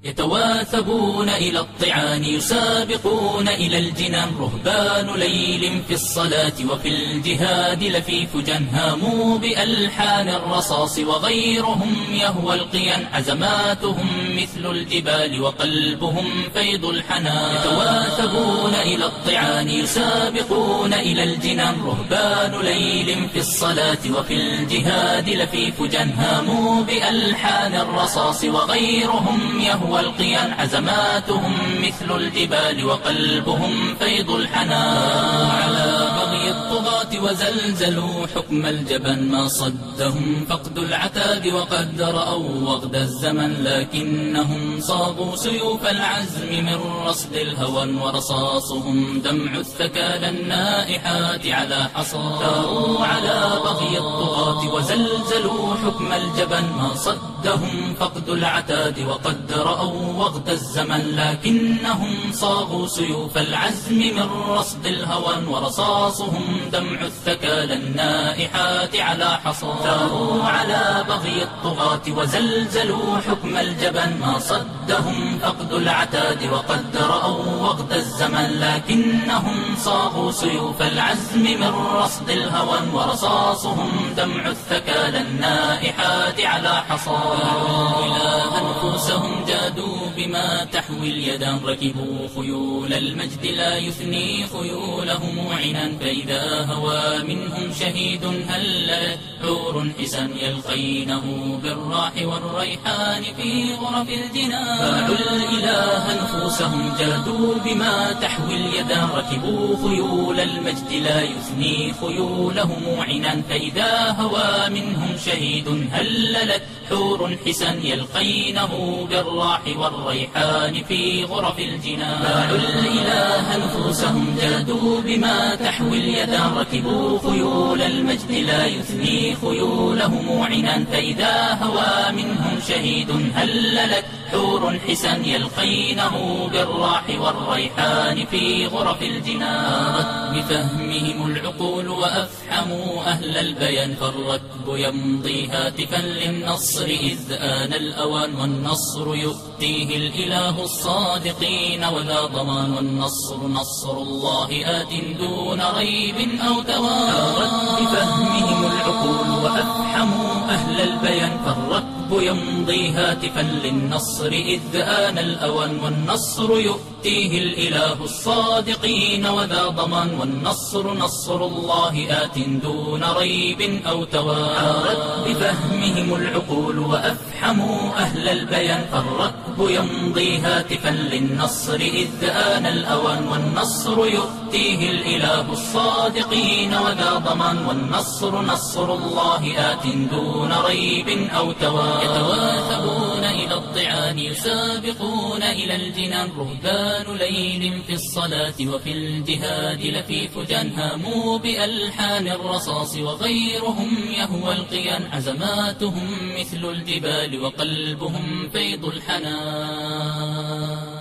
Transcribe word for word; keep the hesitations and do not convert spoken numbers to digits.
يتواثبون إلى الطعان يسابقون إلى الجنان، رهبان ليل في الصلاة وفي الجهاد لفيف جن، هاموا بألحان الرصاص وغيرهم يهوى القيان، عزماتهم مثل الجبال وقلبهم فيض الحنان. يتواثبون إلى الطعان يسابقون إلى الجنان، رهبان ليل في الصلاة وفي الجهاد لفيف جن، هاموا بألحان الرصاص وغيرهم يهوى والقيان، عزماتهم مثل الجبال وقلبهم فيض الحنان. على بغي الطغاة وزلزلوا حكم الجبن، ما صدهم فقد العتاب وقد رأوا وغد الزمن، لكنهم صاغوا سيوف العزم من رصد الهوى، ورصاصهم دمع الثكالى النائحات على حصى. ثاروا على بغي الطغاة وزلزلوا حكم الجبن، ما صدهم فقد العتاد وقد رأوا وغد الزمن، لكنهم صاغوا سيوف العزم من رصد الهوى، ورصاصهم دمع الثكالى النائحات على حصى. ثاروا على بغي الطغاة وزلزلوا حكم الجبن، ما صدهم فقد العتاد وقد رأوا وغد الزمن، لكنهم صاغوا سيوف العزم من رصد الهوى، ورصاصهم دمع الثكالى النائحات على حصى. إلى أنفسهم جادوا بما تحوي اليدان، ركبوا خيول المجد لا يثني خيولهم عنا، فإذا هوى منهم شهيد هلت حور حسن، يلقينه بالراح والريحان في غرف الجنان. باعوا الإله نفوسهم جادوا بما تحوي اليدان، ركبوا خيول المجد لا يثني خيولهم عنا، فإذا هوى منهم شهيد هللت حور حسن، يلقينه بالراح والريحان في غرف الجنان. باعوا الإله نفوسهم جادوا بما تحوي اليدان، ركبوا خيول المجد لا يثني خيولهم عنا، فإذا هوى منهم شهيد هللت حور حسن، يلقينه بالراح والريحان في غرف الجنان. بفهمهم العقول وأفحموا أهل البيان، فالركب يمضي هاتفا للنصر إذ آن الأوان، والنصر يؤتيه الإله الصادقين ولا ضمان، والنصر نصر الله آت دون ريب أو توان. بفهمهم العقول وأفحموا أهل البيان، فالركب يمضي هاتفا للنصر إذ آن الأوان، والنصر يؤتيه الإله الصادقين وذا ضمان، والنصر نصر الله آت دون ريب أو توان. عارت بفهمهم العقول وأفحموا أهل البيان، فالركب يمضي هاتفا للنصر إذ آن الأوان، والنصر يؤتيه الإله الصادقين وذا ضمان، والنصر نصر الله آت دون ريب أو توان. يتواثبون إلى الطعان يسابقون إلى الجنان، رهبان ليل في الصلاة وفي الجهاد لفيف جن، هاموا بألحان الرصاص وغيرهم يهوى القيان، عزماتهم مثل الجبال وقلبهم فيض الحنان.